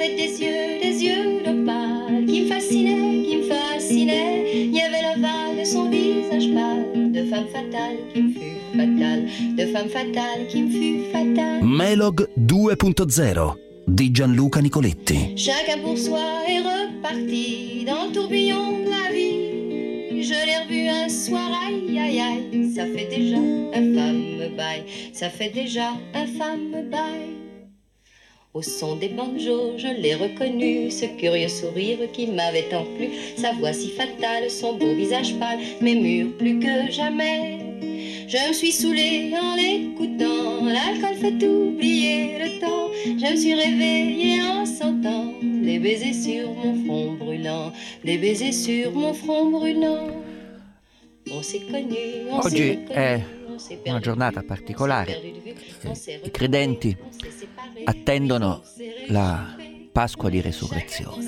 avait des yeux d'opale qui me fascinaient. Il y avait l'ovale de son visage pâle, de femme fatale qui me fut fatale, de femme fatale qui me fut fatale. Melog 2.0 di Gianluca Nicoletti. Chacun pour soi est reparti dans le tourbillon de la vie. Je l'ai revu un soir, aïe aïe aïe, ça fait déjà un fameux bail, ça fait déjà un fameux bail. Au son des banjos, je l'ai reconnu, ce curieux sourire qui m'avait tant plu, sa voix si fatale, son beau visage pâle, mais mûr plus que jamais. Je me suis saoulée en l'écoutant, l'alcool fait oublier le temps. Je me suis réveillée en sentant des baisers sur mon front brûlant, des baisers sur mon front brûlant. On s'est connus, on Oggi s'est è reconnus, una giornata particolare. I credenti attendono la Pasqua di Resurrezione.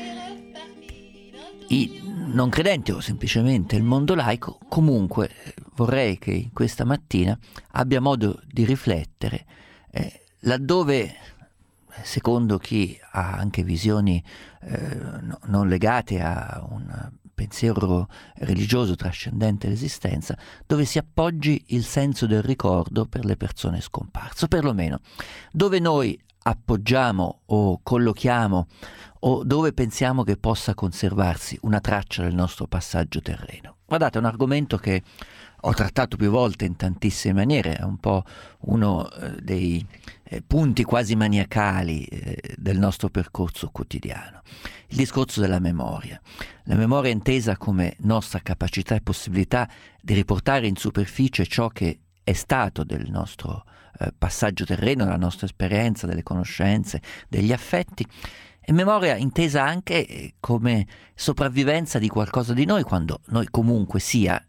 I non credenti o semplicemente il mondo laico, comunque vorrei che questa mattina abbia modo di riflettere laddove, secondo chi ha anche visioni non legate a un pensiero religioso trascendente l'esistenza, dove si appoggi il senso del ricordo per le persone scomparse, o perlomeno dove noi appoggiamo o collochiamo o dove pensiamo che possa conservarsi una traccia del nostro passaggio terreno. Guardate, è un argomento che ho trattato più volte in tantissime maniere, è un po' uno dei punti quasi maniacali del nostro percorso quotidiano. Il discorso della memoria. La memoria intesa come nostra capacità e possibilità di riportare in superficie ciò che è stato del nostro passaggio terreno, della nostra esperienza, delle conoscenze, degli affetti, e memoria intesa anche come sopravvivenza di qualcosa di noi, quando noi comunque sia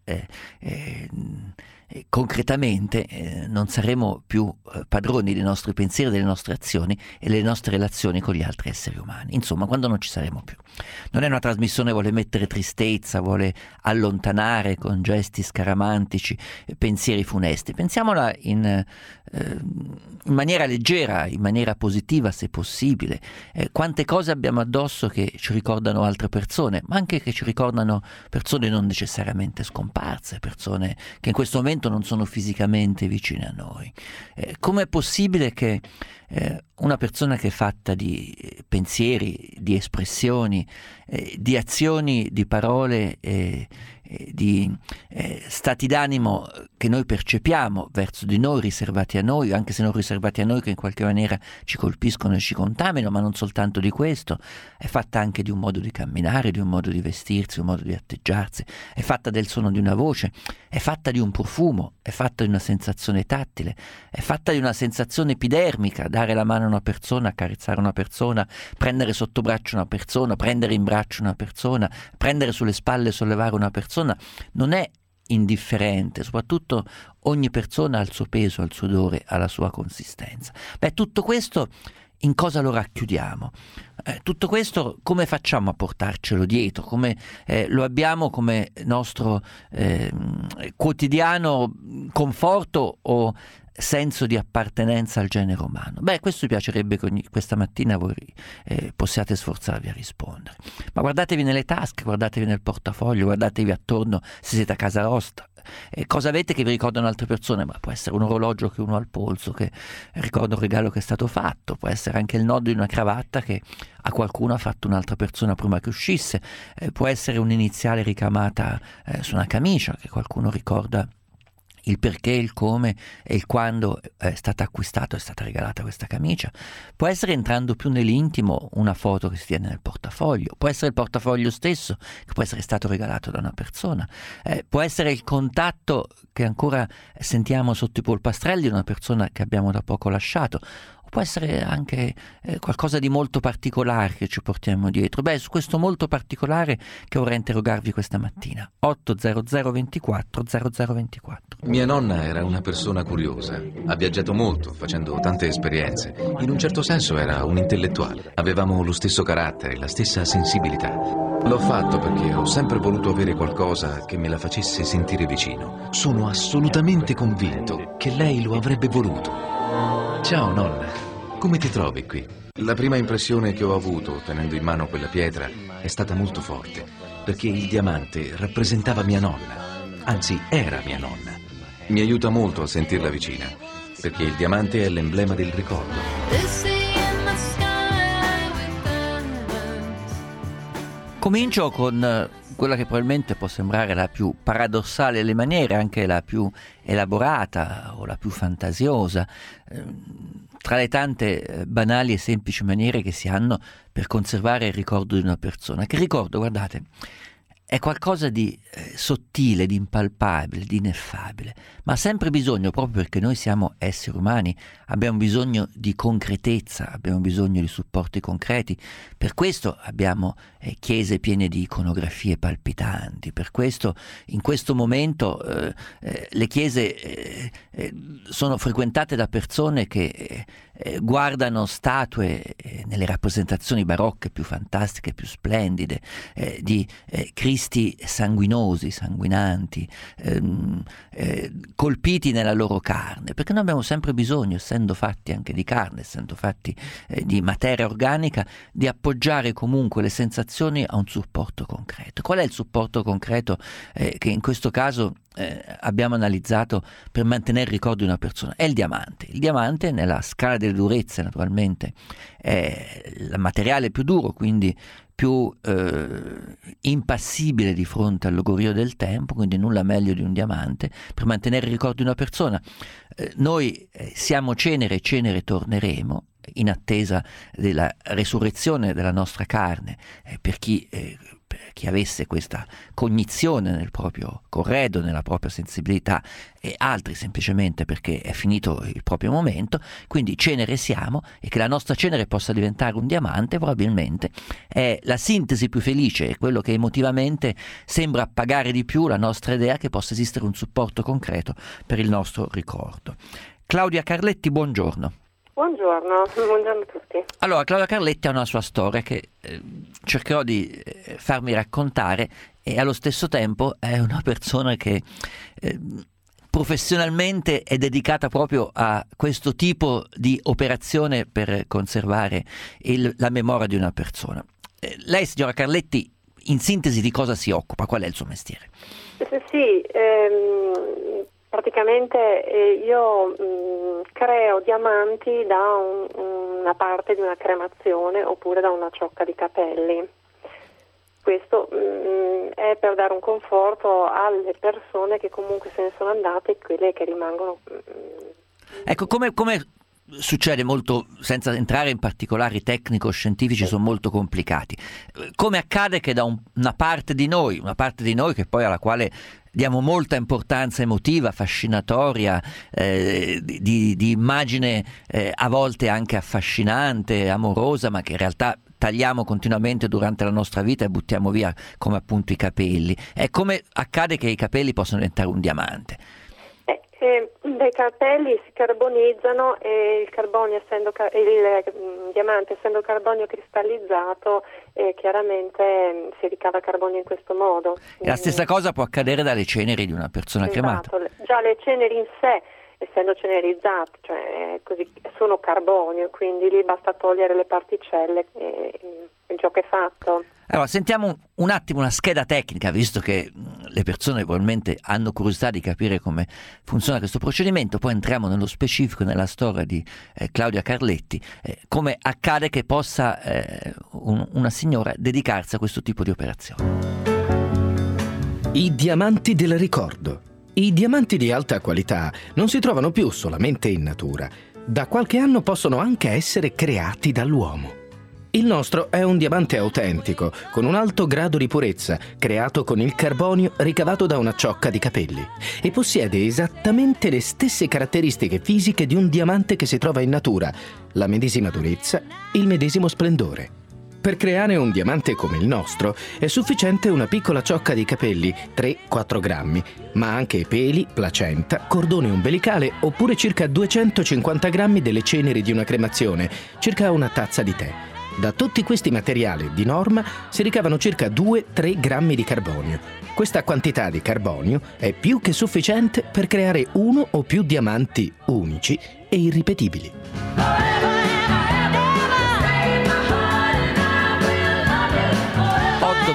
concretamente non saremo più padroni dei nostri pensieri, delle nostre azioni e delle nostre relazioni con gli altri esseri umani. Insomma, quando non ci saremo più. Non è una trasmissione che vuole mettere tristezza, vuole allontanare con gesti scaramantici pensieri funesti. Pensiamola in maniera leggera, in maniera positiva se possibile. Quante cose abbiamo addosso che ci ricordano altre persone, ma anche che ci ricordano persone non necessariamente scomparse, persone che in questo momento non sono fisicamente vicine a noi. Com'è possibile che una persona che è fatta di pensieri, di espressioni, di azioni, di parole, di stati d'animo che noi percepiamo verso di noi, riservati a noi, anche se non riservati a noi, che in qualche maniera ci colpiscono e ci contaminano, ma non soltanto di questo, è fatta anche di un modo di camminare, di un modo di vestirsi, un modo di atteggiarsi, è fatta del suono di una voce, è fatta di un profumo, è fatta di una sensazione tattile, è fatta di una sensazione epidermica, dare la mano a una persona, accarezzare una persona, prendere sotto braccio una persona, prendere in braccio una persona, prendere sulle spalle e sollevare una persona, non è indifferente, soprattutto ogni persona ha il suo peso, ha il suo odore, ha la sua consistenza. Tutto questo in cosa lo racchiudiamo? Tutto questo come facciamo a portarcelo dietro? Come lo abbiamo come nostro quotidiano conforto o senso di appartenenza al genere umano? Questo mi piacerebbe che questa mattina voi possiate sforzarvi a rispondere. Ma guardatevi nelle tasche, guardatevi nel portafoglio, guardatevi attorno se siete a casa vostra. Cosa avete che vi ricordano altre persone? Ma può essere un orologio che uno ha al polso, che ricorda un regalo che è stato fatto, può essere anche il nodo di una cravatta che a qualcuno ha fatto un'altra persona prima che uscisse, può essere un'iniziale ricamata su una camicia che qualcuno ricorda il perché, il come e il quando è stata acquistata, è stata regalata questa camicia. Può essere, entrando più nell'intimo, una foto che si tiene nel portafoglio, può essere il portafoglio stesso che può essere stato regalato da una persona, può essere il contatto che ancora sentiamo sotto i polpastrelli di una persona che abbiamo da poco lasciato, può essere anche qualcosa di molto particolare che ci portiamo dietro. Su questo molto particolare che vorrei interrogarvi questa mattina. 800 24 0024. Mia nonna era una persona curiosa. Ha viaggiato molto, facendo tante esperienze. In un certo senso era un intellettuale. Avevamo lo stesso carattere, la stessa sensibilità. L'ho fatto perché ho sempre voluto avere qualcosa che me la facesse sentire vicino. Sono assolutamente convinto che lei lo avrebbe voluto. Ciao nonna, come ti trovi qui? La prima impressione che ho avuto tenendo in mano quella pietra è stata molto forte, perché il diamante rappresentava mia nonna, anzi era mia nonna. Mi aiuta molto a sentirla vicina, perché il diamante è l'emblema del ricordo. Comincio con quella che probabilmente può sembrare la più paradossale delle maniere, anche la più elaborata o la più fantasiosa, tra le tante banali e semplici maniere che si hanno per conservare il ricordo di una persona. Che ricordo, guardate, è qualcosa di sottile, di impalpabile, di ineffabile, ma ha sempre bisogno, proprio perché noi siamo esseri umani, abbiamo bisogno di concretezza, abbiamo bisogno di supporti concreti. Per questo abbiamo chiese piene di iconografie palpitanti, per questo in questo momento le chiese sono frequentate da persone che guardano statue nelle rappresentazioni barocche più fantastiche, più splendide, di Cristi sanguinosi, sanguinanti, colpiti nella loro carne, perché noi abbiamo sempre bisogno, essendo fatti anche di carne, essendo fatti di materia organica, di appoggiare comunque le sensazioni a un supporto concreto. Qual è il supporto concreto che in questo caso abbiamo analizzato per mantenere il ricordo di una persona? È il diamante. Il diamante, nella scala delle durezze naturalmente, è il materiale più duro, quindi più impassibile di fronte al logorio del tempo, quindi nulla meglio di un diamante per mantenere il ricordo di una persona. Noi siamo cenere e cenere torneremo, in attesa della resurrezione della nostra carne, per chi avesse questa cognizione nel proprio corredo, nella propria sensibilità, e altri semplicemente perché è finito il proprio momento. Quindi cenere siamo, e che la nostra cenere possa diventare un diamante probabilmente è la sintesi più felice, è quello che emotivamente sembra appagare di più la nostra idea che possa esistere un supporto concreto per il nostro ricordo. Claudia Carletti, buongiorno. Buongiorno a tutti. Allora, Claudia Carletti ha una sua storia che cercherò di farmi raccontare, e allo stesso tempo è una persona che professionalmente è dedicata proprio a questo tipo di operazione per conservare la memoria di una persona. Lei, signora Carletti, in sintesi di cosa si occupa? Qual è il suo mestiere? Sì, praticamente io creo diamanti da una parte di una cremazione oppure da una ciocca di capelli. Questo è per dare un conforto alle persone che comunque se ne sono andate e quelle che rimangono. Ecco, come succede molto, senza entrare in particolari tecnico-scientifici, sono molto complicati. Come accade che da una parte di noi che poi alla quale diamo molta importanza emotiva, fascinatoria, di immagine a volte anche affascinante, amorosa, ma che in realtà tagliamo continuamente durante la nostra vita e buttiamo via, come appunto i capelli. E come accade che i capelli possano diventare un diamante? I capelli si carbonizzano e il diamante, essendo carbonio cristallizzato, chiaramente si ricava carbonio in questo modo. E la stessa cosa può accadere dalle ceneri di una persona cremata. Già le ceneri in sé, essendo cenerizzate, cioè così, sono carbonio, quindi lì basta togliere le particelle e il gioco è fatto. Allora, sentiamo un attimo una scheda tecnica, visto che le persone probabilmente hanno curiosità di capire come funziona questo procedimento, poi entriamo nello specifico, nella storia di Claudia Carletti, come accade che possa una signora dedicarsi a questo tipo di operazione. I diamanti del ricordo. I diamanti di alta qualità non si trovano più solamente in natura. Da qualche anno possono anche essere creati dall'uomo. Il nostro è un diamante autentico, con un alto grado di purezza, creato con il carbonio ricavato da una ciocca di capelli, e possiede esattamente le stesse caratteristiche fisiche di un diamante che si trova in natura, la medesima durezza, il medesimo splendore. Per creare un diamante come il nostro è sufficiente una piccola ciocca di capelli, 3-4 grammi, ma anche peli, placenta, cordone ombelicale oppure circa 250 grammi delle ceneri di una cremazione, circa una tazza di tè. Da tutti questi materiali di norma si ricavano circa 2-3 grammi di carbonio. Questa quantità di carbonio è più che sufficiente per creare uno o più diamanti unici e irripetibili. 800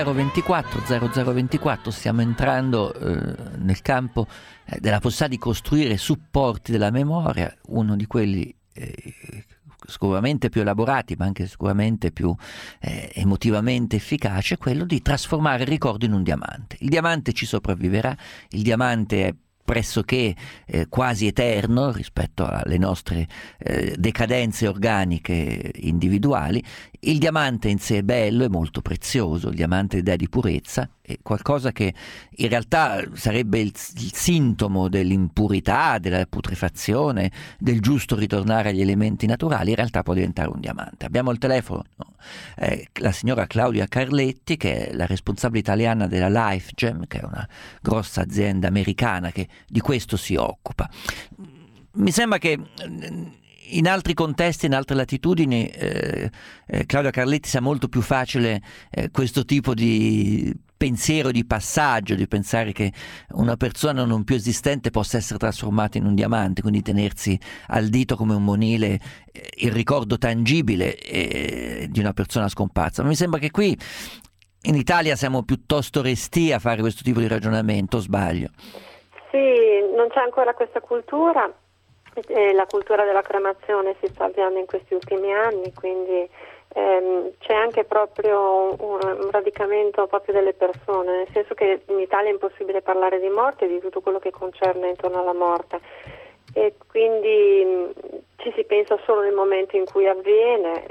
0024, stiamo entrando nel campo della possibilità di costruire supporti della memoria, uno di quelli sicuramente più elaborati ma anche sicuramente più emotivamente efficace, è quello di trasformare il ricordo in un diamante. Il diamante ci sopravviverà, il diamante è pressoché quasi eterno rispetto alle nostre decadenze organiche individuali. Il diamante in sé è bello, è molto prezioso, il diamante è idea di purezza, è qualcosa che in realtà sarebbe il sintomo dell'impurità, della putrefazione, del giusto ritornare agli elementi naturali, in realtà può diventare un diamante. Abbiamo al telefono la signora Claudia Carletti, che è la responsabile italiana della LifeGem, che è una grossa azienda americana che di questo si occupa. Mi sembra che in altri contesti, in altre latitudini, Claudia Carletti, sia molto più facile questo tipo di pensiero di passaggio, di pensare che una persona non più esistente possa essere trasformata in un diamante, quindi tenersi al dito come un monile il ricordo tangibile di una persona scomparsa. Ma mi sembra che qui in Italia siamo piuttosto restii a fare questo tipo di ragionamento, o sbaglio? Sì, non c'è ancora questa cultura. La cultura della cremazione si sta avviando in questi ultimi anni, quindi c'è anche proprio un radicamento proprio delle persone, nel senso che in Italia è impossibile parlare di morte e di tutto quello che concerne intorno alla morte, e quindi ci si pensa solo nel momento in cui avviene,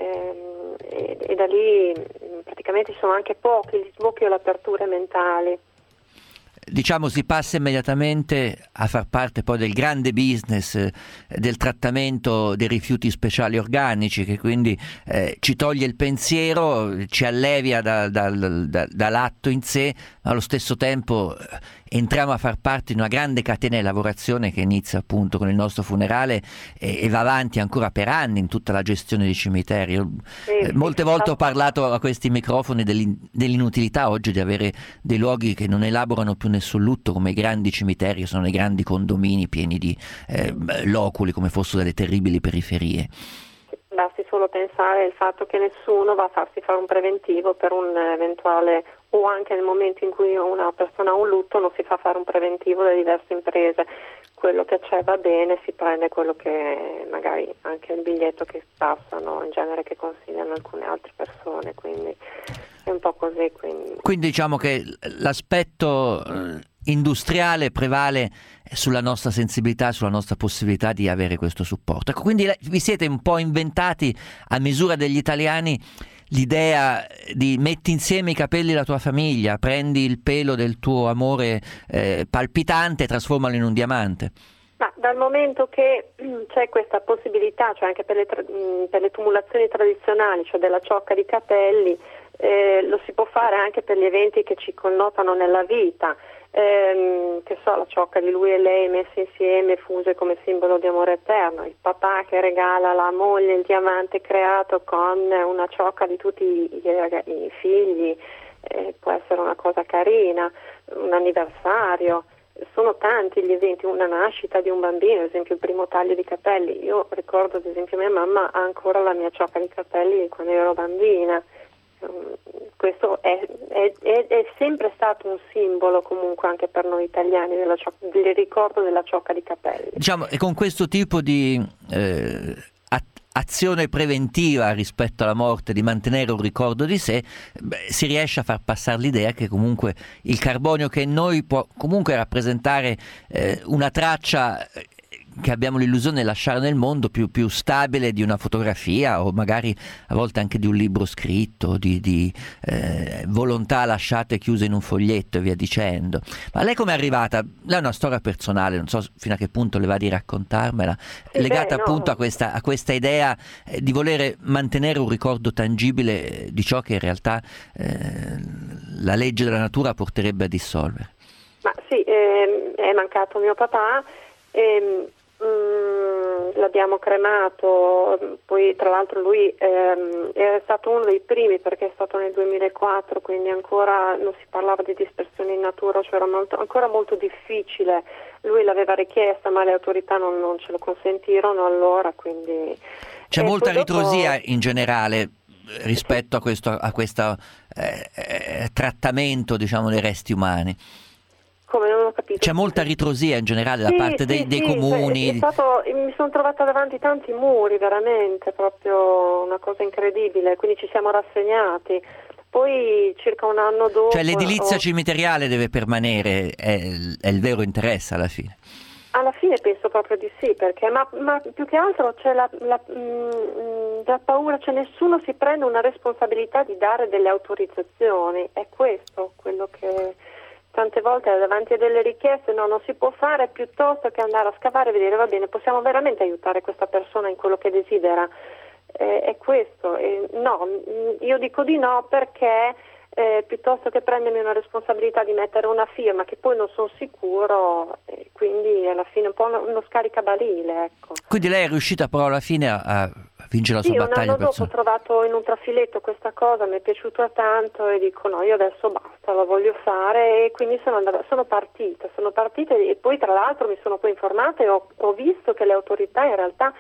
e da lì praticamente ci sono anche pochi gli sbocchi o le aperture mentali. Diciamo, si passa immediatamente a far parte poi del grande business del trattamento dei rifiuti speciali organici, che quindi ci toglie il pensiero, ci allevia dall'atto in sé, ma allo stesso tempo entriamo a far parte di una grande catena di lavorazione che inizia appunto con il nostro funerale e va avanti ancora per anni in tutta la gestione dei cimiteri. Molte volte ho parlato a questi microfoni dell'inutilità oggi di avere dei luoghi che non elaborano più nessun lutto, come i grandi cimiteri, che sono i grandi condomini pieni di loculi come fossero delle terribili periferie. Basti solo pensare al fatto che nessuno va a farsi fare un preventivo per un eventuale, o anche nel momento in cui una persona ha un lutto non si fa fare un preventivo da diverse imprese. Quello che c'è va bene, si prende quello che magari anche il biglietto che passano, in genere che consigliano alcune altre persone, quindi è un po' così. Quindi diciamo che l'aspetto industriale prevale sulla nostra sensibilità, sulla nostra possibilità di avere questo supporto. Ecco, quindi vi siete un po' inventati a misura degli italiani l'idea di metti insieme i capelli della tua famiglia, prendi il pelo del tuo amore palpitante e trasformalo in un diamante. Ma dal momento che c'è questa possibilità, cioè anche per le tumulazioni tradizionali, cioè della ciocca di capelli, lo si può fare anche per gli eventi che ci connotano nella vita. Che so, la ciocca di lui e lei messe insieme, fuse come simbolo di amore eterno, il papà che regala alla moglie il diamante creato con una ciocca di tutti i figli, può essere una cosa carina, un anniversario. Sono tanti gli eventi, una nascita di un bambino, ad esempio il primo taglio di capelli. Io ricordo, ad esempio, mia mamma ha ancora la mia ciocca di capelli quando ero bambina. Questo è sempre stato un simbolo comunque anche per noi italiani del ricordo della ciocca di capelli. Diciamo, e con questo tipo di azione preventiva rispetto alla morte, di mantenere un ricordo di sé, si riesce a far passare l'idea che comunque il carbonio che in noi può comunque rappresentare una traccia che abbiamo l'illusione di lasciare nel mondo più stabile di una fotografia, o magari a volte anche di un libro scritto, di volontà lasciate chiuse in un foglietto e via dicendo. Ma lei come è arrivata? Lei ha una storia personale, non so fino a che punto le va di raccontarmela, legata appunto a questa idea di volere mantenere un ricordo tangibile di ciò che in realtà la legge della natura porterebbe a dissolvere. Ma sì, è mancato mio papà. L'abbiamo cremato, poi tra l'altro lui è stato uno dei primi, perché è stato nel 2004, quindi ancora non si parlava di dispersione in natura, cioè era ancora molto difficile. Lui l'aveva richiesta ma le autorità non ce lo consentirono allora, quindi c'è molta ritrosia in generale rispetto a questa trattamento, diciamo, dei resti umani. Come, non ho capito. C'è molta ritrosia in generale da parte dei comuni. Mi sono trovata davanti tanti muri, veramente, proprio una cosa incredibile, quindi ci siamo rassegnati. Poi circa un anno dopo... Cioè l'edilizia cimiteriale deve permanere, è il vero interesse alla fine. Alla fine penso proprio di sì, perché ma più che altro c'è la paura, cioè nessuno si prende una responsabilità di dare delle autorizzazioni, è questo quello che tante volte davanti a delle richieste non si può fare, piuttosto che andare a scavare e vedere, va bene, possiamo veramente aiutare questa persona in quello che desidera, è questo, no, io dico di no perché piuttosto che prendermi una responsabilità di mettere una firma che poi non sono sicuro, quindi alla fine un po' uno scaricabarile, ecco. Quindi lei è riuscita però alla fine a vincere la sua battaglia un anno dopo ho trovato in un trafiletto questa cosa, mi è piaciuta tanto e dico no, io adesso basta, lo voglio fare, e quindi sono partita e poi tra l'altro mi sono poi informata e ho visto che le autorità in realtà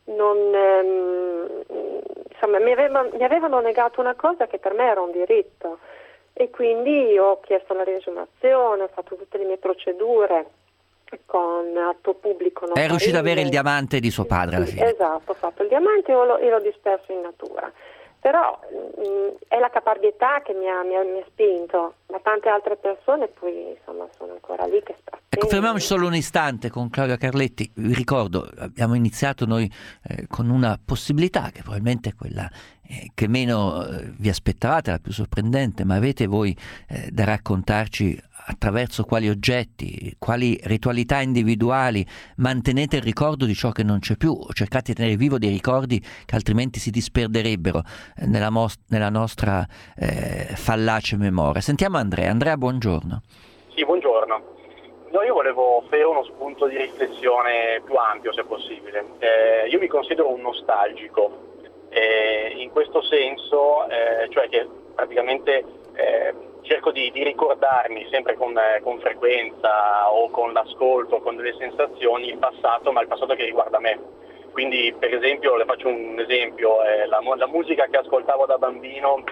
insomma, mi avevano negato una cosa che per me era un diritto, e quindi ho chiesto la riesumazione, ho fatto tutte le mie procedure con atto pubblico notarile. È riuscita ad avere il diamante di suo padre alla fine. Esatto, ho fatto il diamante e l'ho disperso in natura. Però è la caparbietà che mi ha spinto, ma tante altre persone poi insomma sono ancora lì che aspettano. Ecco, fermiamoci solo un istante con Claudia Carletti. Vi ricordo, abbiamo iniziato noi con una possibilità che probabilmente è quella che meno vi aspettavate, la più sorprendente, ma avete voi da raccontarci attraverso quali oggetti, quali ritualità individuali mantenete il ricordo di ciò che non c'è più, o cercate di tenere vivo dei ricordi che altrimenti si disperderebbero nella nostra fallace memoria. Sentiamo Andrea. Andrea, buongiorno. Sì, buongiorno. No, io volevo offrire uno spunto di riflessione più ampio, se possibile. Io mi considero un nostalgico, in questo senso, cioè che praticamente cerco di ricordarmi sempre con frequenza o con l'ascolto, con delle sensazioni, il passato, ma il passato che riguarda me. Quindi, per esempio, le faccio un esempio, la musica che ascoltavo da bambino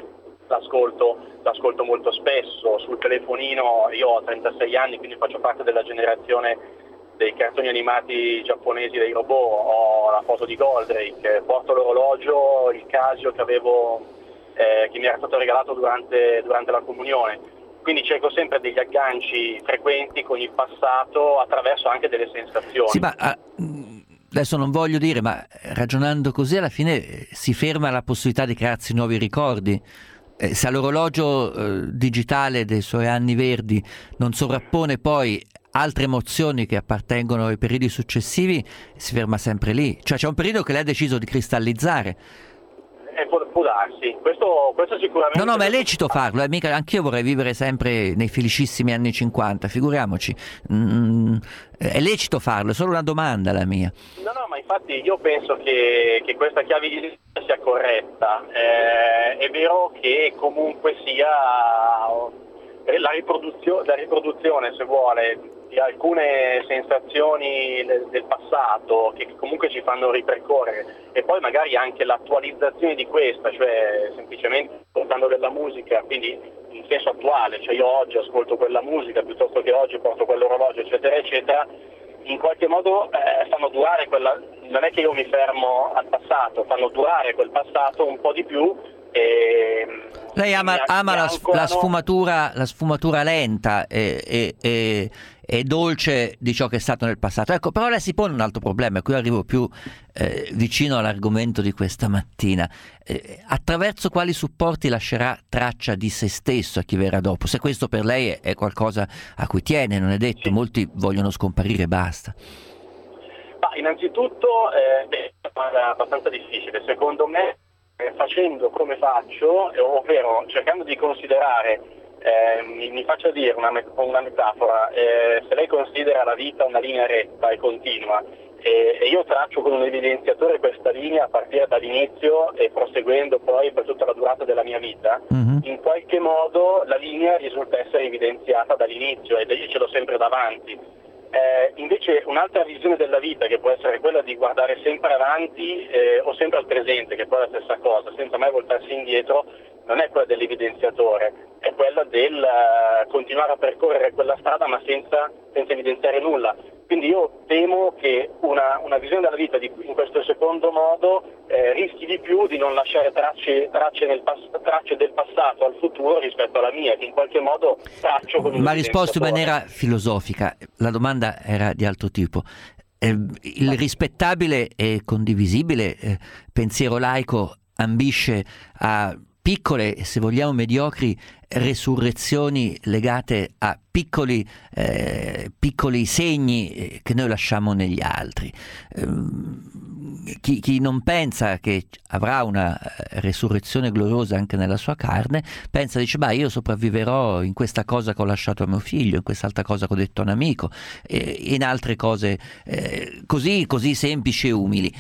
l'ascolto molto spesso sul telefonino. Io ho 36 anni, quindi faccio parte della generazione dei cartoni animati giapponesi, dei robot. Ho la foto di Goldrake, porto l'orologio, il Casio che avevo, che mi era stato regalato durante la comunione. Quindi cerco sempre degli agganci frequenti con il passato attraverso anche delle sensazioni. Sì, ma adesso non voglio dire, ma ragionando così alla fine si ferma la possibilità di crearsi nuovi ricordi. Se l'orologio digitale dei suoi anni verdi non sovrappone poi altre emozioni che appartengono ai periodi successivi, si ferma sempre lì. Cioè c'è un periodo che lei ha deciso di cristallizzare. Può darsi, questo sicuramente. No, ma è lecito farlo, mica anch'io vorrei vivere sempre nei felicissimi anni 50, figuriamoci. È lecito farlo, è solo una domanda la mia. No, ma infatti io penso che questa chiave di lettura sia corretta. È vero che comunque sia la riproduzione, se vuole, di alcune sensazioni del passato che comunque ci fanno ripercorrere, e poi magari anche l'attualizzazione di questa, cioè semplicemente portando della musica, quindi in senso attuale, cioè io oggi ascolto quella musica piuttosto che oggi porto quell'orologio, eccetera eccetera, in qualche modo fanno durare quella, non è che io mi fermo al passato, fanno durare quel passato un po' di più. Lei ama la sfumatura lenta e dolce di ciò che è stato nel passato. Ecco, però lei si pone un altro problema, e qui arrivo più vicino all'argomento di questa mattina. Attraverso quali supporti lascerà traccia di se stesso a chi verrà dopo? Se questo per lei è qualcosa a cui tiene, non è detto, sì. Molti vogliono scomparire e basta. Ma innanzitutto è abbastanza difficile, secondo me. Facendo come faccio, ovvero cercando di considerare, mi faccio dire una metafora, se lei considera la vita una linea retta e continua, e io traccio con un evidenziatore questa linea a partire dall'inizio e proseguendo poi per tutta la durata della mia vita, in qualche modo la linea risulta essere evidenziata dall'inizio, ed io ce l'ho sempre davanti. Invece un'altra visione della vita, che può essere quella di guardare sempre avanti o sempre al presente, che poi è la stessa cosa, senza mai voltarsi indietro, non è quella dell'evidenziatore, è quella del continuare a percorrere quella strada ma senza evidenziare nulla. Quindi io temo che una visione della vita in questo secondo modo rischi di più di non lasciare tracce del passato al futuro rispetto alla mia, che in qualche modo traccio con il Ma risposto in maniera filosofica, la domanda era di altro tipo. Il rispettabile e condivisibile pensiero laico ambisce a piccole, se vogliamo mediocri, resurrezioni legate a piccoli segni che noi lasciamo negli altri. Chi non pensa che avrà una resurrezione gloriosa anche nella sua carne, dice, io sopravviverò in questa cosa che ho lasciato a mio figlio, in quest'altra cosa che ho detto a un amico, in altre cose così semplici e umili,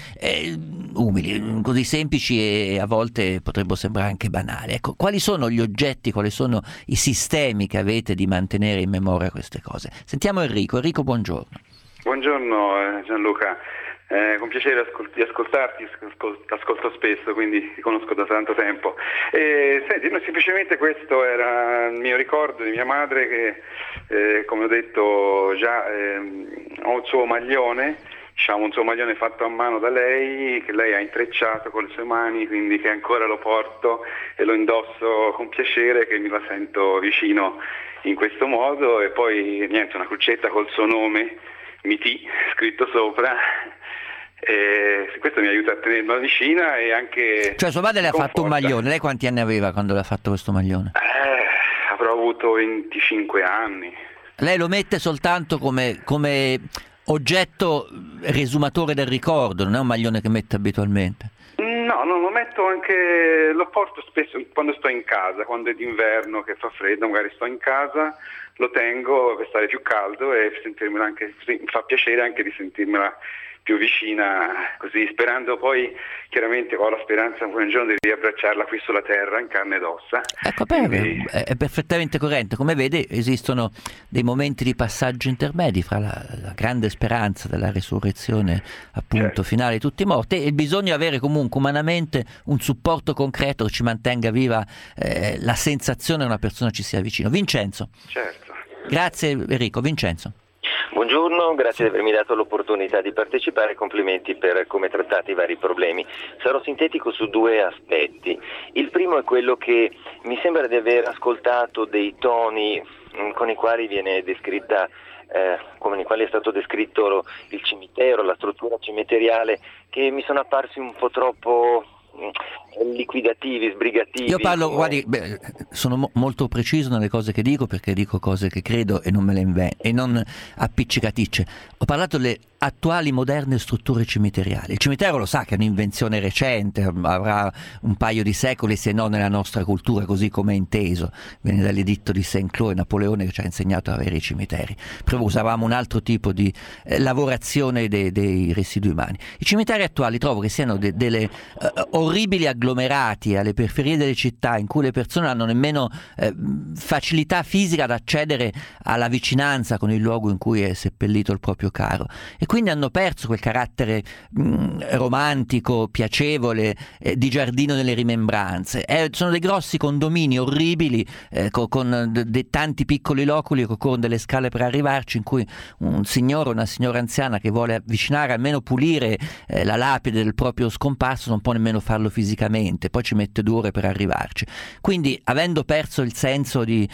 così semplici e a volte potrebbero sembrare anche banali. Ecco, quali sono gli oggetti, quali sono i sistemi che avete di mantenere in memoria queste cose? Sentiamo Enrico. Enrico, buongiorno. Buongiorno Gianluca. Con piacere di ascoltarti, ascolto spesso, quindi ti conosco da tanto tempo. Senti, semplicemente questo era il mio ricordo di mia madre che, come ho detto già, ho un suo maglione, un suo maglione fatto a mano da lei, che lei ha intrecciato con le sue mani, quindi che ancora lo porto e lo indosso con piacere, che mi la sento vicino in questo modo. E poi niente, una crucetta col suo nome, MIT, scritto sopra. Questo mi aiuta a tenerla vicina e anche... Cioè sua madre le ha fatto un maglione, lei quanti anni aveva quando le ha fatto questo maglione? Avrò avuto 25 anni. Lei lo mette soltanto come oggetto resumatore del ricordo, non è un maglione che mette abitualmente? No, lo metto anche, lo porto spesso quando sto in casa, quando è d'inverno che fa freddo, magari sto in casa, lo tengo per stare più caldo e sentirmela anche, mi fa piacere anche di sentirmela più vicina, così, sperando poi, chiaramente ho la speranza un giorno di riabbracciarla qui sulla terra in carne ed ossa. Ecco, è perfettamente coerente. Come vede, esistono dei momenti di passaggio intermedi fra la grande speranza della risurrezione, appunto, finale di tutti i morti, e il bisogno di avere comunque umanamente un supporto concreto che ci mantenga viva la sensazione che una persona ci sia vicino. Vincenzo. Certo. Grazie Enrico. Vincenzo. Buongiorno, grazie di avermi dato l'opportunità di partecipare e complimenti per come trattate i vari problemi. Sarò sintetico su due aspetti. Il primo è quello che mi sembra di aver ascoltato dei toni con i quali viene descritta, come nei quali è stato descritto il cimitero, la struttura cimiteriale, che mi sono apparsi un po' troppo liquidativi, sbrigativi. Io parlo, guardi, sono molto preciso nelle cose che dico, perché dico cose che credo e non me le invento e non appiccicaticce. Ho parlato delle attuali moderne strutture cimiteriali. Il cimitero, lo sa, che è un'invenzione recente, avrà un paio di secoli se no nella nostra cultura così come è inteso. Viene dall'editto di Saint-Cloud e Napoleone che ci ha insegnato ad avere i cimiteri. Però usavamo un altro tipo di lavorazione dei residui umani. I cimiteri attuali trovo che siano delle orribili agglomerati alle periferie delle città, in cui le persone non hanno nemmeno facilità fisica ad accedere alla vicinanza con il luogo in cui è seppellito il proprio caro, e quindi hanno perso quel carattere romantico, piacevole, di giardino delle rimembranze. Sono dei grossi condomini orribili con tanti piccoli loculi con delle scale per arrivarci, in cui un signore o una signora anziana che vuole avvicinare, almeno pulire la lapide del proprio scomparso, non può nemmeno farlo fisicamente, poi ci mette 2 ore per arrivarci. Quindi, avendo perso il senso di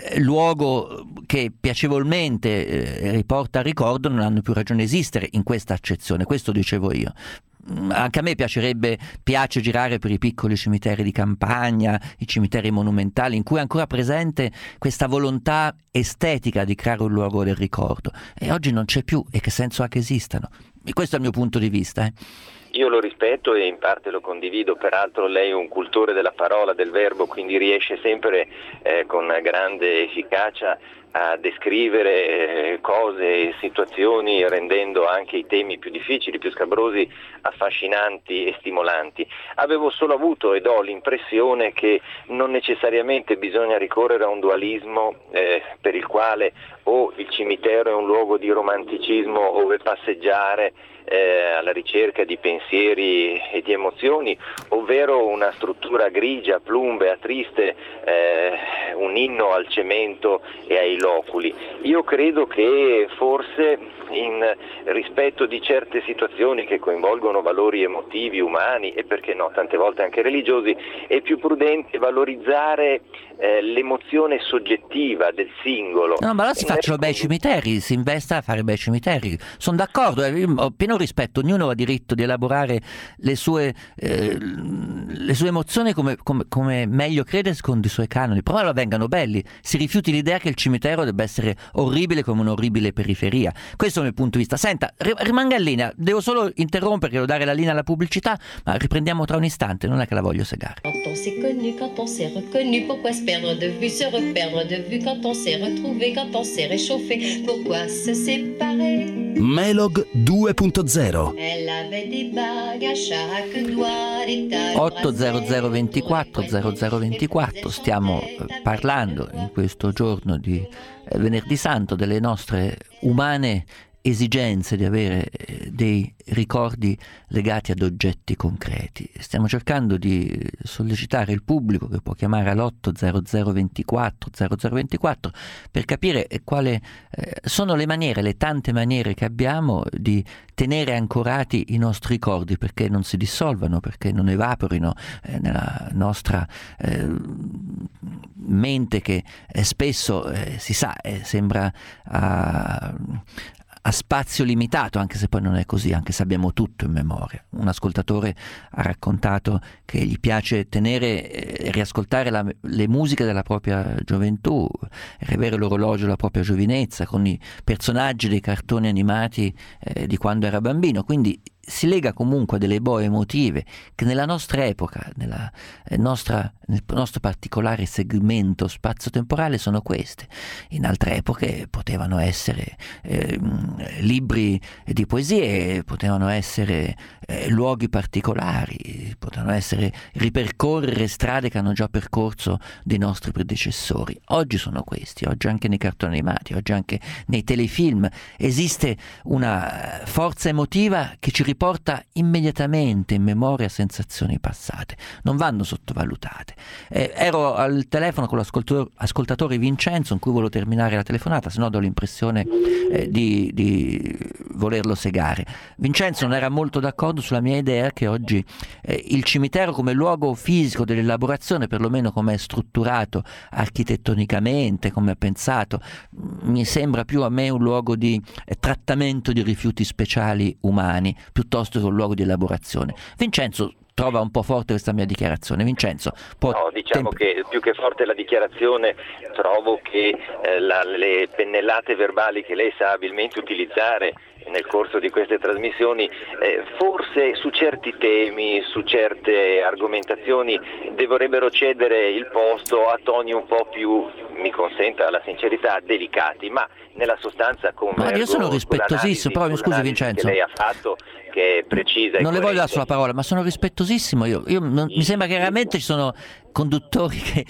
luogo che piacevolmente riporta al ricordo, non hanno più ragione di esistere in questa accezione. Questo dicevo io. Anche a me piace girare per i piccoli cimiteri di campagna, i cimiteri monumentali, in cui è ancora presente questa volontà estetica di creare un luogo del ricordo, e oggi non c'è più. E che senso ha che esistano? E questo è il mio punto di vista. Io lo rispetto e in parte lo condivido, peraltro lei è un cultore della parola, del verbo, quindi riesce sempre con grande efficacia a descrivere cose e situazioni, rendendo anche i temi più difficili, più scabrosi, affascinanti e stimolanti. Avevo solo avuto ed ho l'impressione che non necessariamente bisogna ricorrere a un dualismo per il quale o il cimitero è un luogo di romanticismo ove passeggiare alla ricerca di pensieri e di emozioni, ovvero una struttura grigia, plumbea, triste, un inno al cemento e ai loculi. Io credo che forse in rispetto di certe situazioni che coinvolgono valori emotivi, umani e perché no, tante volte anche religiosi, è più prudente valorizzare l'emozione soggettiva del singolo. No, ma allora si facciano bei cimiteri, si investa a fare bei cimiteri. Sono d'accordo, ho pieno rispetto, ognuno ha diritto di elaborare le sue emozioni come meglio crede secondo i suoi canoni, però allora vengano belli, si rifiuti l'idea che il cimitero debba essere orribile come un'orribile periferia. Questo è il mio punto di vista. Senta, rimanga in linea, devo solo interrompere, devo dare la linea alla pubblicità, ma riprendiamo tra un istante, non è che la voglio segare. Quand on s'est connu, quand on s'est reconnu, pourquoi se perdre de vue, se reperdre de vue, quand on s'est retrouvé, quand on s'est réchauffé, pourquoi se séparer? Melog 2.0. Elle avait des bagues à chaque doigt, des tas de 800 24 0024, stiamo parlando in questo giorno di Venerdì Santo delle nostre umane esigenze di avere dei ricordi legati ad oggetti concreti. Stiamo cercando di sollecitare il pubblico che può chiamare all'800 24 0024 per capire quali sono le maniere, le tante maniere che abbiamo di tenere ancorati i nostri ricordi perché non si dissolvano, perché non evaporino nella nostra mente che spesso si sa sembra a spazio limitato, anche se poi non è così, anche se abbiamo tutto in memoria. Un ascoltatore ha raccontato che gli piace tenere e riascoltare le musiche della propria gioventù, riavere l'orologio della propria giovinezza con i personaggi dei cartoni animati di quando era bambino, quindi si lega comunque a delle boe emotive che nella nostra epoca, nel nostro particolare segmento spazio-temporale sono queste. In altre epoche potevano essere libri di poesie, potevano essere luoghi particolari, potevano essere ripercorrere strade che hanno già percorso dei nostri predecessori. Oggi sono questi, oggi anche nei cartoni animati, oggi anche nei telefilm esiste una forza emotiva che ci riporta immediatamente in memoria sensazioni passate, non vanno sottovalutate. Ero al telefono con l'ascoltatore Vincenzo, in cui volevo terminare la telefonata, se no do l'impressione di volerlo segare. Vincenzo non era molto d'accordo sulla mia idea che oggi il cimitero come luogo fisico dell'elaborazione, perlomeno come è strutturato architettonicamente, come è pensato, mi sembra più a me un luogo di trattamento di rifiuti speciali umani piuttosto che un luogo di elaborazione. Vincenzo trova un po' forte questa mia dichiarazione. Vincenzo, no, diciamo che più che forte la dichiarazione, trovo che le pennellate verbali che lei sa abilmente utilizzare nel corso di queste trasmissioni, forse su certi temi, su certe argomentazioni dovrebbero cedere il posto a toni un po' più, mi consenta la sincerità, delicati, ma nella sostanza convergo. Io sono rispettosissimo, però mi scusi Vincenzo, che lei ha fatto, che è precisa e non le voglio dare coerente. sulla parola, ma sono rispettosissimo. Mi sembra che veramente ci sono conduttori che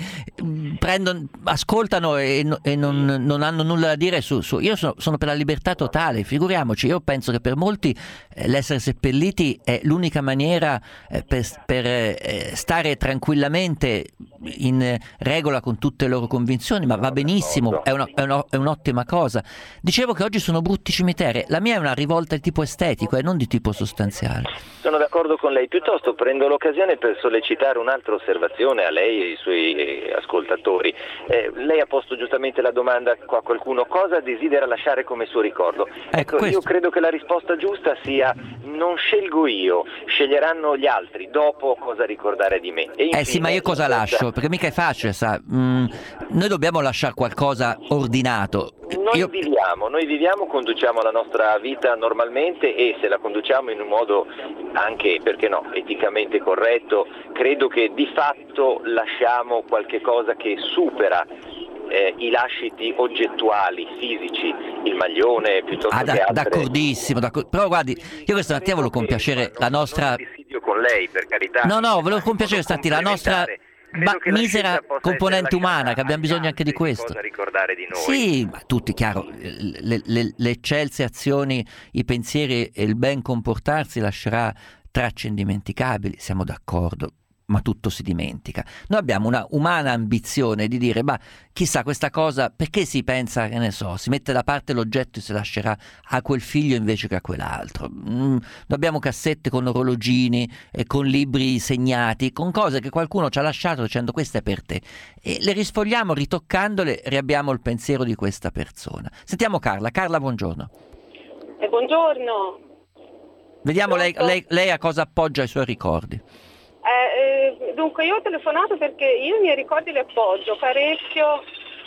ascoltano e non hanno nulla da dire su. Io sono per la libertà totale, figuriamoci. Io penso che per molti l'essere seppelliti è l'unica maniera per stare tranquillamente in regola con tutte le loro convinzioni, ma va benissimo, è un'ottima cosa. Dicevo che oggi sono brutti cimiteri. La mia è una rivolta di tipo estetico e non di tipo sostanziale. Sono d'accordo con lei, piuttosto prendo l'occasione per sollecitare un'altra osservazione a lei e ai suoi ascoltatori. Lei ha posto giustamente la domanda a qualcuno: cosa desidera lasciare come suo ricordo? Ecco, io credo che la risposta giusta sia: non scelgo io, sceglieranno gli altri dopo cosa ricordare di me. E infine, sì, ma io cosa lascio? Perché mica è facile, sa. Noi dobbiamo lasciare qualcosa ordinato. Noi viviamo, conduciamo la nostra vita normalmente, e se la conduciamo in un modo anche, perché no, eticamente corretto, credo che di fatto lasciamo qualche cosa che supera i lasciti oggettuali, fisici, il maglione piuttosto che altre. D'accordissimo, però guardi, io questa mattina volevo compiacere la nostra... dissidio con lei, per carità. No, volevo compiacere stati la nostra misera componente umana, che abbiamo bisogno anche di questo. Cosa ricordare di noi. Sì, ma tutti, chiaro, le eccelse azioni, i pensieri e il ben comportarsi lascerà tracce indimenticabili, siamo d'accordo, ma tutto si dimentica. Noi abbiamo una umana ambizione di dire, ma chissà questa cosa, perché si pensa, che ne so, si mette da parte l'oggetto e si lascerà a quel figlio invece che a quell'altro. Noi abbiamo cassette con orologini e con libri segnati, con cose che qualcuno ci ha lasciato dicendo questo è per te. E le risfogliamo, ritoccandole, riabbiamo il pensiero di questa persona. Sentiamo Carla. Carla, buongiorno. Buongiorno. Vediamo lei a cosa appoggia i suoi ricordi. Dunque io ho telefonato perché io i miei ricordi li appoggio parecchio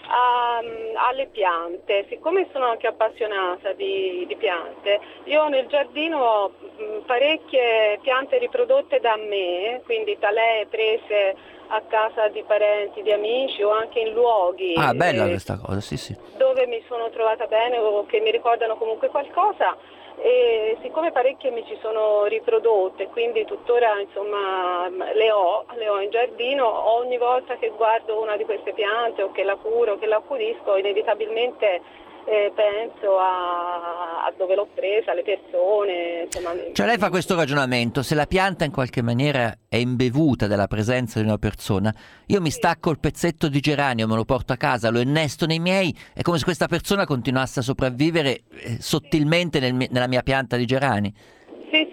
alle piante. Siccome sono anche appassionata di piante, io nel giardino ho parecchie piante riprodotte da me, quindi talee prese a casa di parenti, di amici o anche in luoghi bella questa cosa, sì. dove mi sono trovata bene o che mi ricordano comunque qualcosa. E siccome parecchie mi ci sono riprodotte, quindi tuttora insomma le ho in giardino, ogni volta che guardo una di queste piante o che la curo, che la accudisco, inevitabilmente penso a dove l'ho presa, alle persone, insomma. Cioè lei fa questo ragionamento: se la pianta in qualche maniera è imbevuta della presenza di una persona, io mi stacco il pezzetto di geranio, me lo porto a casa, lo innesto nei miei, è come se questa persona continuasse a sopravvivere sottilmente nella mia pianta di gerani. Sì,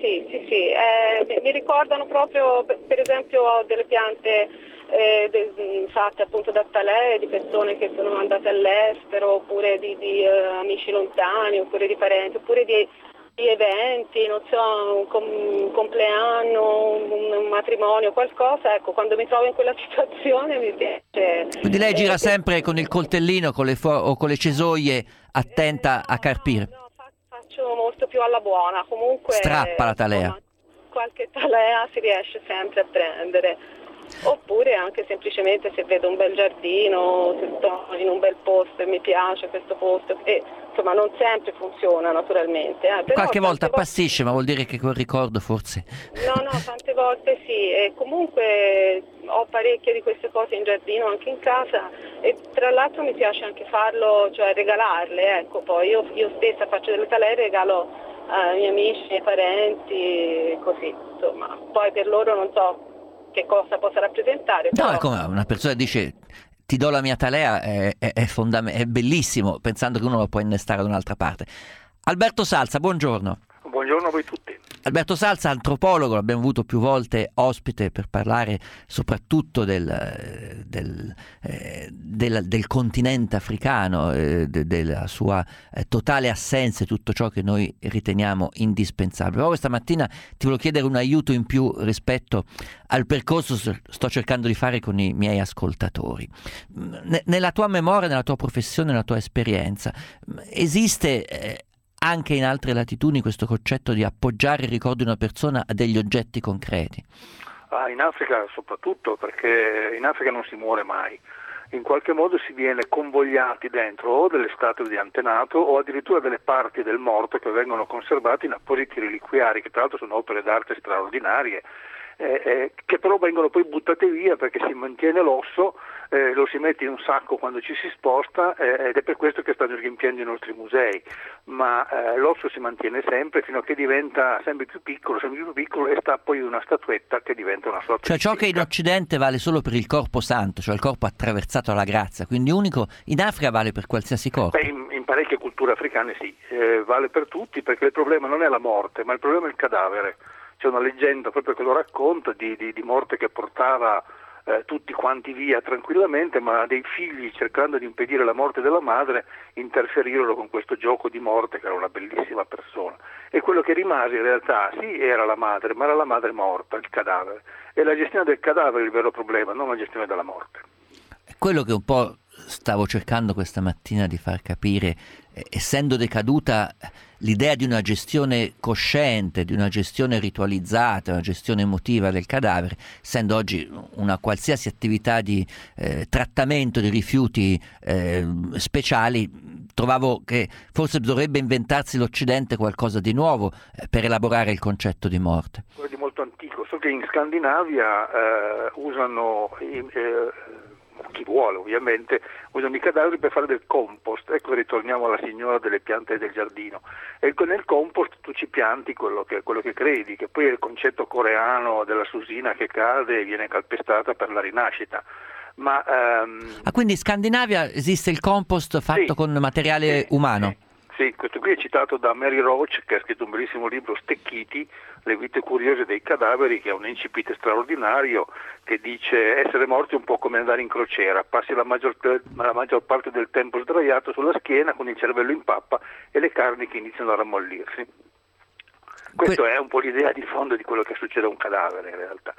mi ricordano proprio, per esempio, ho delle piante fatte appunto da talee, di persone che sono andate all'estero, oppure di amici lontani, oppure di parenti, oppure di eventi, non so, un compleanno, un matrimonio, qualcosa. Ecco, quando mi trovo in quella situazione mi piace. Quindi lei gira sempre con il coltellino o con le cesoie, attenta a carpire? No, faccio molto più alla buona, comunque strappa la talea. Qualche talea si riesce sempre a prendere. Oppure anche semplicemente se vedo un bel giardino, se sto in un bel posto e mi piace questo posto, e insomma non sempre funziona naturalmente. Però qualche volta appassisce, ma vuol dire che quel ricordo forse... No, tante volte sì, e comunque ho parecchie di queste cose in giardino, anche in casa, e tra l'altro mi piace anche farlo, cioè regalarle, ecco, poi io stessa faccio delle talee e regalo ai miei amici, ai miei parenti, così, insomma, poi per loro non so che cosa possa rappresentare. Però... No, è come una persona dice ti do la mia talea, è bellissimo, pensando che uno lo può innestare da un'altra parte. Alberto Salza, buongiorno. Buongiorno a voi tutti. Alberto Salza, antropologo, l'abbiamo avuto più volte ospite per parlare soprattutto del continente africano, della sua totale assenza e tutto ciò che noi riteniamo indispensabile. Però questa mattina ti volevo chiedere un aiuto in più rispetto al percorso che sto cercando di fare con i miei ascoltatori. Nella tua memoria, nella tua professione, nella tua esperienza, esiste... anche in altre latitudini questo concetto di appoggiare il ricordo di una persona a degli oggetti concreti? In Africa soprattutto, perché in Africa non si muore mai. In qualche modo si viene convogliati dentro o delle statue di antenato o addirittura delle parti del morto che vengono conservate in appositi reliquiari, che tra l'altro sono opere d'arte straordinarie, che però vengono poi buttate via perché si mantiene l'osso, lo si mette in un sacco quando ci si sposta, ed è per questo che stanno riempiendo i nostri musei, ma l'osso si mantiene sempre fino a che diventa sempre più piccolo e sta poi una statuetta che diventa una sorta di ciò che in Occidente vale solo per il corpo santo, cioè il corpo attraversato alla grazia, quindi unico, in Africa vale per qualsiasi corpo. In parecchie culture africane sì, vale per tutti, perché il problema non è la morte, ma il problema è il cadavere. C'è una leggenda proprio che lo racconta di morte che portava tutti quanti via tranquillamente, ma dei figli, cercando di impedire la morte della madre, interferirono con questo gioco di morte, che era una bellissima persona. E quello che rimase in realtà sì era la madre, ma era la madre morta, il cadavere. E la gestione del cadavere è il vero problema, non la gestione della morte. Quello che un po' stavo cercando questa mattina di far capire, essendo decaduta l'idea di una gestione cosciente, di una gestione ritualizzata, una gestione emotiva del cadavere, essendo oggi una qualsiasi attività di trattamento di rifiuti speciali, trovavo che forse dovrebbe inventarsi l'Occidente qualcosa di nuovo per elaborare il concetto di morte. Quello di molto antico, so che in Scandinavia usano chi vuole ovviamente, usano i cadaveri per fare del compost. Ecco, ritorniamo alla signora delle piante del giardino. E nel compost tu ci pianti quello che credi, che poi è il concetto coreano della susina che cade e viene calpestata per la rinascita. Ma quindi in Scandinavia esiste il compost fatto con materiale umano? Sì, questo qui è citato da Mary Roach, che ha scritto un bellissimo libro, Stecchiti, le vite curiose dei cadaveri, che è un incipit straordinario, che dice: essere morti è un po' come andare in crociera, passi la maggior parte del tempo sdraiato sulla schiena con il cervello in pappa e le carni che iniziano a rammollirsi. Questo è un po' l'idea di fondo di quello che succede a un cadavere in realtà.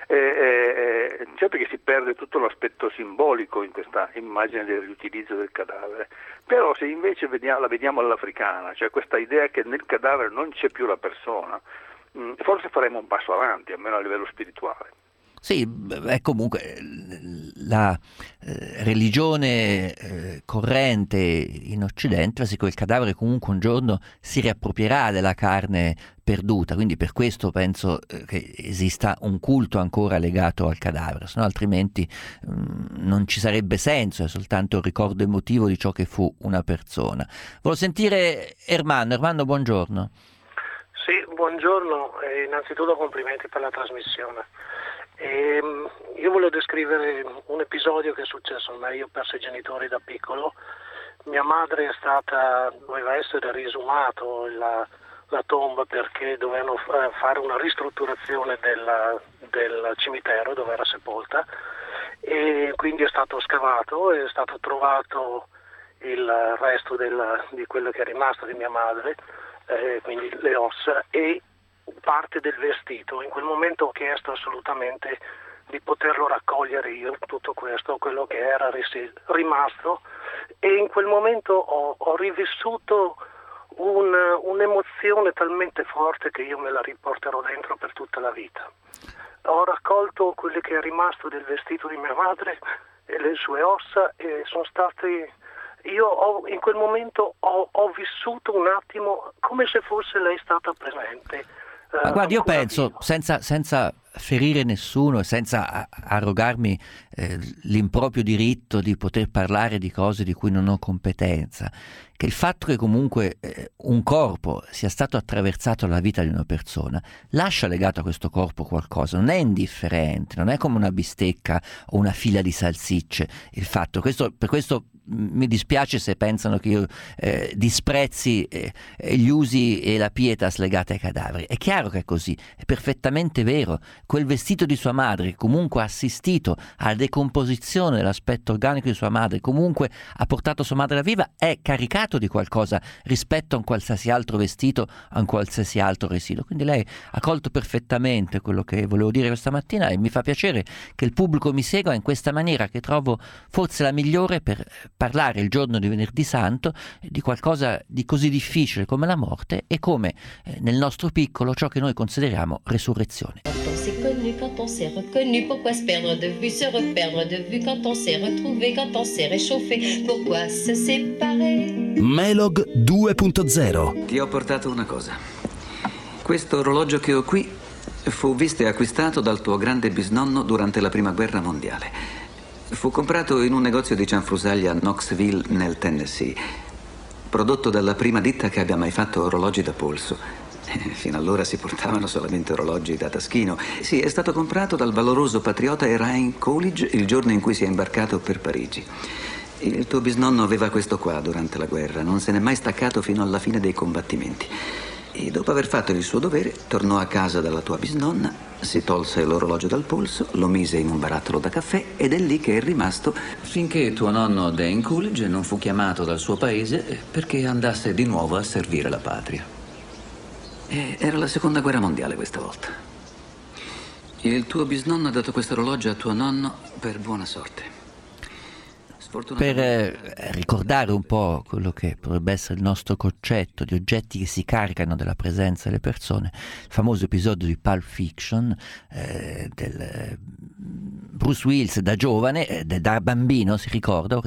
Certo che si perde tutto l'aspetto simbolico in questa immagine del riutilizzo del cadavere, però se invece la vediamo all'africana, cioè questa idea che nel cadavere non c'è più la persona, forse faremo un passo avanti, almeno a livello spirituale. Sì, è comunque la religione corrente in Occidente, che il cadavere comunque un giorno si riapproprierà della carne perduta, quindi per questo penso che esista un culto ancora legato al cadavere, se no altrimenti non ci sarebbe senso, è soltanto il ricordo emotivo di ciò che fu una persona. Volevo sentire Ermanno, buongiorno. Sì, buongiorno e innanzitutto complimenti per la trasmissione. Io volevo descrivere un episodio che è successo a me. Io ho perso i genitori da piccolo. Mia madre doveva essere riesumato la tomba perché dovevano fare una ristrutturazione del cimitero dove era sepolta, e quindi è stato scavato e è stato trovato il resto di quello che è rimasto di mia madre, quindi le ossa e parte del vestito. In quel momento ho chiesto assolutamente di poterlo raccogliere io, tutto questo, quello che era rimasto, e in quel momento ho rivissuto un'emozione talmente forte che io me la riporterò dentro per tutta la vita. Ho raccolto quello che è rimasto del vestito di mia madre e le sue ossa, e sono stati... in quel momento ho vissuto un attimo come se fosse lei stata presente. Ma guardi, io penso, senza ferire nessuno e senza arrogarmi l'improprio diritto di poter parlare di cose di cui non ho competenza, che il fatto che comunque un corpo sia stato attraversato alla vita di una persona lascia legato a questo corpo qualcosa, non è indifferente, non è come una bistecca o una fila di salsicce. Il fatto, per questo mi dispiace se pensano che io disprezzi gli usi e la pietas legate ai cadaveri. È chiaro che è così, è perfettamente vero. Quel vestito di sua madre, che comunque ha assistito alla decomposizione dell'aspetto organico di sua madre, comunque ha portato sua madre alla viva, è caricato di qualcosa rispetto a un qualsiasi altro vestito, a un qualsiasi altro residuo. Quindi lei ha colto perfettamente quello che volevo dire questa mattina, e mi fa piacere che il pubblico mi segua in questa maniera, che trovo forse la migliore per parlare il giorno di Venerdì Santo di qualcosa di così difficile come la morte e come nel nostro piccolo ciò che noi consideriamo resurrezione. Quand on s'est connu, quand on s'est reconnu, pourquoi se perdre de vue, se reperdre de vue, quand on s'est retrouvé, quand on s'est réchauffé, pourquoi se séparer? Melog 2.0. Ti ho portato una cosa. Questo orologio che ho qui fu visto e acquistato dal tuo grande bisnonno durante la Prima Guerra Mondiale. Fu comprato in un negozio di cianfrusaglia a Knoxville, nel Tennessee. Prodotto dalla prima ditta che abbia mai fatto orologi da polso. Fino allora si portavano solamente orologi da taschino. Sì, è stato comprato dal valoroso patriota Ryan Coolidge il giorno in cui si è imbarcato per Parigi. Il tuo bisnonno aveva questo qua durante la guerra. Non se n'è mai staccato fino alla fine dei combattimenti. E dopo aver fatto il suo dovere, tornò a casa dalla tua bisnonna, si tolse l'orologio dal polso, lo mise in un barattolo da caffè ed è lì che è rimasto finché tuo nonno Dane Coolidge non fu chiamato dal suo paese perché andasse di nuovo a servire la patria. E era la Seconda Guerra Mondiale questa volta. Il tuo bisnonno ha dato questo orologio a tuo nonno per buona sorte. Per ricordare un po' quello che potrebbe essere il nostro concetto di oggetti che si caricano della presenza delle persone, il famoso episodio di Pulp Fiction del Bruce Willis da giovane, da bambino si ricorda,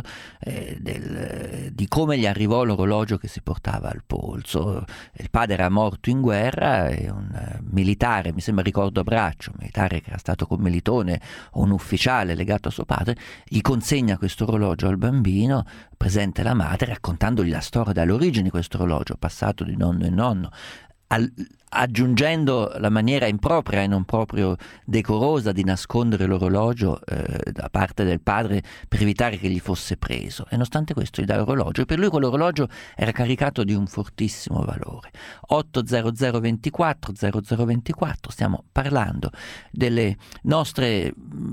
di come gli arrivò l'orologio che si portava al polso. Il padre era morto in guerra e un militare, mi sembra ricordo a braccio, un militare che era stato commilitone o un ufficiale legato a suo padre, gli consegna questo orologio al bambino, presente la madre, raccontandogli la storia dall'origine di questo orologio, passato di nonno in nonno, aggiungendo la maniera impropria e non proprio decorosa di nascondere l'orologio da parte del padre per evitare che gli fosse preso. E nonostante questo gli dà l'orologio, e per lui quell'orologio era caricato di un fortissimo valore. 80024 0024, stiamo parlando delle nostre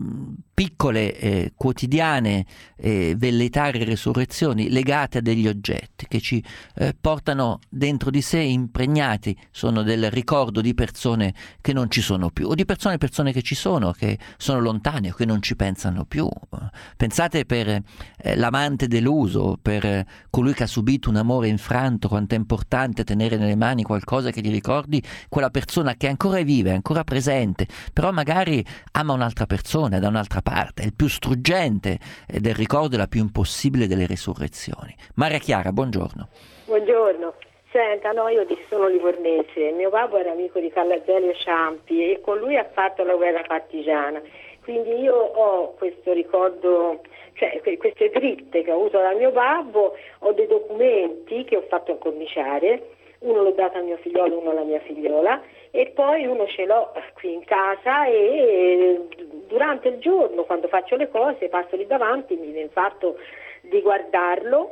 piccole quotidiane velleitarie resurrezioni legate a degli oggetti che ci portano dentro di sé impregnati, sono del ricordo di persone che non ci sono più, o di persone che ci sono, che sono lontane o che non ci pensano più. Pensate per l'amante deluso, per colui che ha subito un amore infranto, quanto è importante tenere nelle mani qualcosa che gli ricordi quella persona che ancora è viva, è ancora presente, però magari ama un'altra persona da un'altra parte. È il più struggente del ricordo e la più impossibile delle resurrezioni. Maria Chiara, buongiorno. Buongiorno. Senta, no, io sono livornese, mio papà era amico di Carlo Azeglio Ciampi e con lui ha fatto la guerra partigiana, quindi io ho questo ricordo, cioè queste dritte che ho avuto dal mio babbo, ho dei documenti che ho fatto incorniciare, uno l'ho dato al mio figliolo, uno alla mia figliola, e poi uno ce l'ho qui in casa e durante il giorno, quando faccio le cose, passo lì davanti, mi viene fatto di guardarlo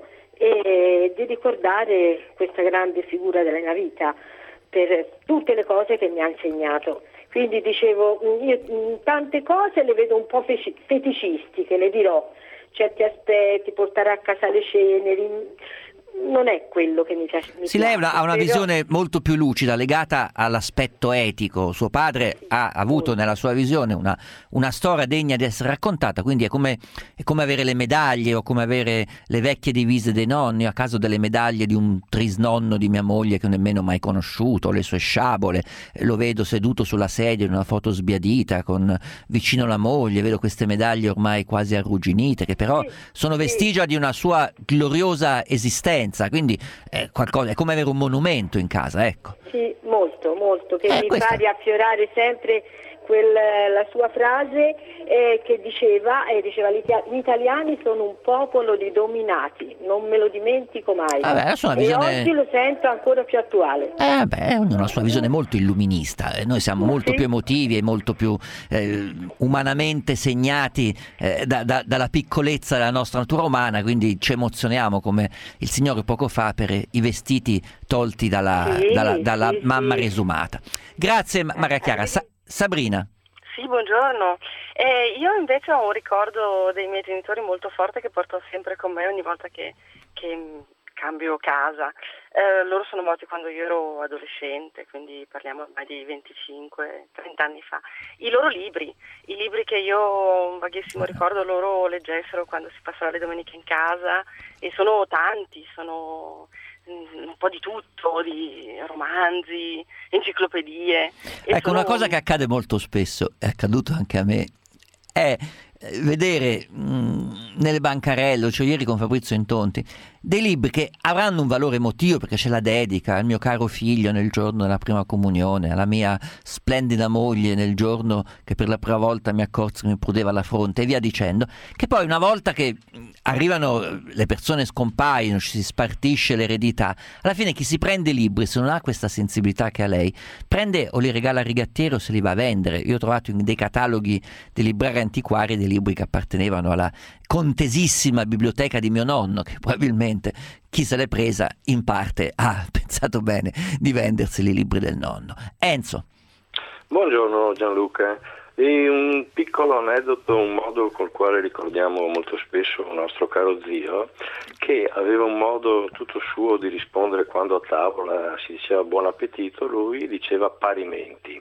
e di ricordare questa grande figura della mia vita per tutte le cose che mi ha insegnato. Quindi dicevo, io tante cose le vedo un po' feticistiche, le dirò, certi aspetti, portare a casa le ceneri, non è quello che mi piace. Lei ha una visione molto più lucida, legata all'aspetto etico. Suo padre ha avuto nella sua visione una storia degna di essere raccontata, quindi è come avere le medaglie o come avere le vecchie divise dei nonni. A caso delle medaglie di un trisnonno di mia moglie che non ho nemmeno mai conosciuto, le sue sciabole, lo vedo seduto sulla sedia in una foto sbiadita con vicino la moglie, vedo queste medaglie ormai quasi arrugginite che però sono vestigia di una sua gloriosa esistenza. Quindi è come avere un monumento in casa, ecco. Sì, molto, che mi fa riaffiorare sempre la sua frase che diceva gli italiani sono un popolo di dominati, non me lo dimentico mai. E oggi lo sento ancora più attuale. Ognuno ha la sua visione molto illuminista, noi siamo molto più emotivi e molto più umanamente segnati dalla piccolezza della nostra natura umana, quindi ci emozioniamo come il Signore poco fa per i vestiti tolti dalla mamma resumata. Grazie Maria Chiara. Sabrina. Sì, buongiorno. Io invece ho un ricordo dei miei genitori molto forte che porto sempre con me ogni volta che cambio casa. Loro sono morti quando io ero adolescente, quindi parliamo ormai di 25-30 anni fa. I loro libri che io ho un vaghissimo ricordo loro leggessero quando si passava le domeniche in casa, e sono tanti, sono un po' di tutto, di romanzi, enciclopedie. Ecco, una cosa che accade molto spesso, è accaduto anche a me, è vedere nelle bancarelle, cioè ieri con Fabrizio Intonti, dei libri che avranno un valore emotivo perché c'è la dedica al mio caro figlio nel giorno della prima comunione, alla mia splendida moglie nel giorno che per la prima volta mi accorsi che mi prudeva la fronte e via dicendo, che poi una volta che arrivano le persone scompaiono, ci si spartisce l'eredità, alla fine chi si prende i libri, se non ha questa sensibilità che ha lei, prende o li regala al rigattiere o se li va a vendere. Io ho trovato in dei cataloghi dei librari antiquari dei libri che appartenevano alla contesissima biblioteca di mio nonno, che probabilmente chi se l'è presa in parte ha pensato bene di venderseli i libri del nonno. Enzo. Buongiorno Gianluca. E un piccolo aneddoto, un modo col quale ricordiamo molto spesso il nostro caro zio, che aveva un modo tutto suo di rispondere quando a tavola si diceva buon appetito, lui diceva parimenti,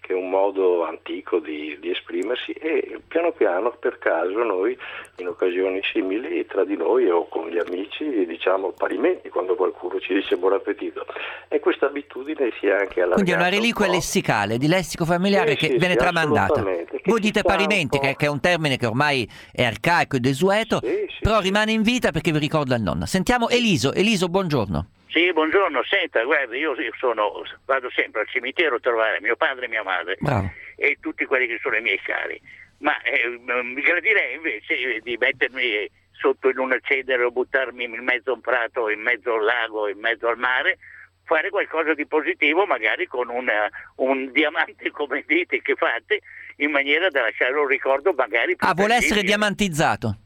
che è un modo antico di esprimersi, e piano piano, per caso, noi in occasioni simili tra di noi o con gli amici diciamo parimenti quando qualcuno ci dice buon appetito, e questa abitudine si è anche allargata. Quindi è una reliquia lessicale, di lessico familiare che viene tramandata. Voi dite parimenti, che è un termine che ormai è arcaico e desueto, però rimane in vita perché vi ricorda il nonno. Sentiamo Eliso. Eliso, buongiorno. Sì, buongiorno, senta, guarda, io vado sempre al cimitero a trovare mio padre e mia madre. Bravo. E tutti quelli che sono i miei cari, ma mi gradirei invece di mettermi sotto in una cenere o buttarmi in mezzo a un prato, in mezzo al lago, in mezzo al mare, fare qualcosa di positivo, magari con un diamante come dite che fate, in maniera da lasciare un ricordo magari più vuole essere tangibile. diamantizzato?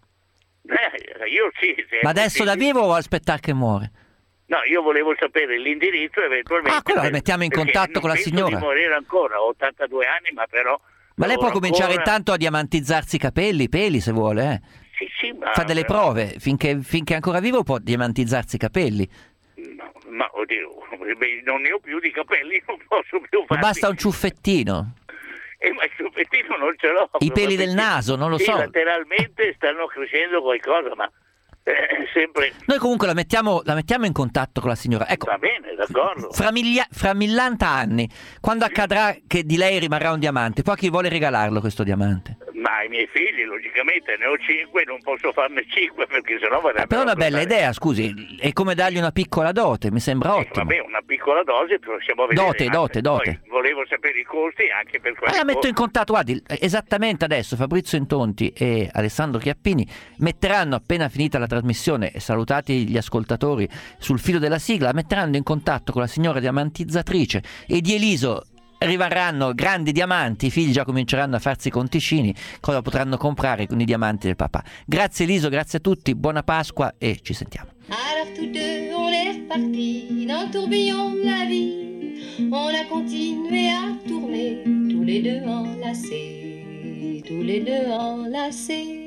Io sì. Ma adesso da vivo o aspettare che muore? No, io volevo sapere l'indirizzo eventualmente. Quello la mettiamo in contatto con la signora. Non penso di morire ancora, ho 82 anni, ma però... Ma lei può cominciare ancora... intanto a diamantizzarsi i capelli, i peli se vuole, Sì, ma... Fa delle prove, finché è ancora vivo può diamantizzarsi i capelli. No, ma oddio, non ne ho più di capelli, non posso più farli. Basta un ciuffettino. Ma il ciuffettino non ce l'ho. I peli del naso, non lo so. Lateralmente stanno crescendo qualcosa, ma... sempre. Noi comunque la mettiamo in contatto con la signora. Ecco, va bene, d'accordo. Fra millanta anni, quando accadrà che di lei rimarrà un diamante, poi chi vuole regalarlo questo diamante? Ma i miei figli, logicamente, ne ho 5, non posso farne 5 perché sennò verrebbe. Però è una bella idea, scusi, è come dargli una piccola dote, mi sembra ottimo. Vabbè, una piccola dose, possiamo vedere. Dote. Poi volevo sapere i costi anche per questo. La metto in contatto, guardi, esattamente adesso Fabrizio Intonti e Alessandro Chiappini metteranno, appena finita la trasmissione e salutati gli ascoltatori sul filo della sigla, metteranno in contatto con la signora diamantizzatrice e di Eliso rimarranno grandi diamanti, i figli già cominceranno a farsi i conticini, cosa potranno comprare con i diamanti del papà. Grazie Eliso, grazie a tutti, buona Pasqua e ci sentiamo. Alors tous deux on est repartis dans le tourbillon de la vie. On a continué à tourner, tous les deux enlacés, tous les deux enlacés.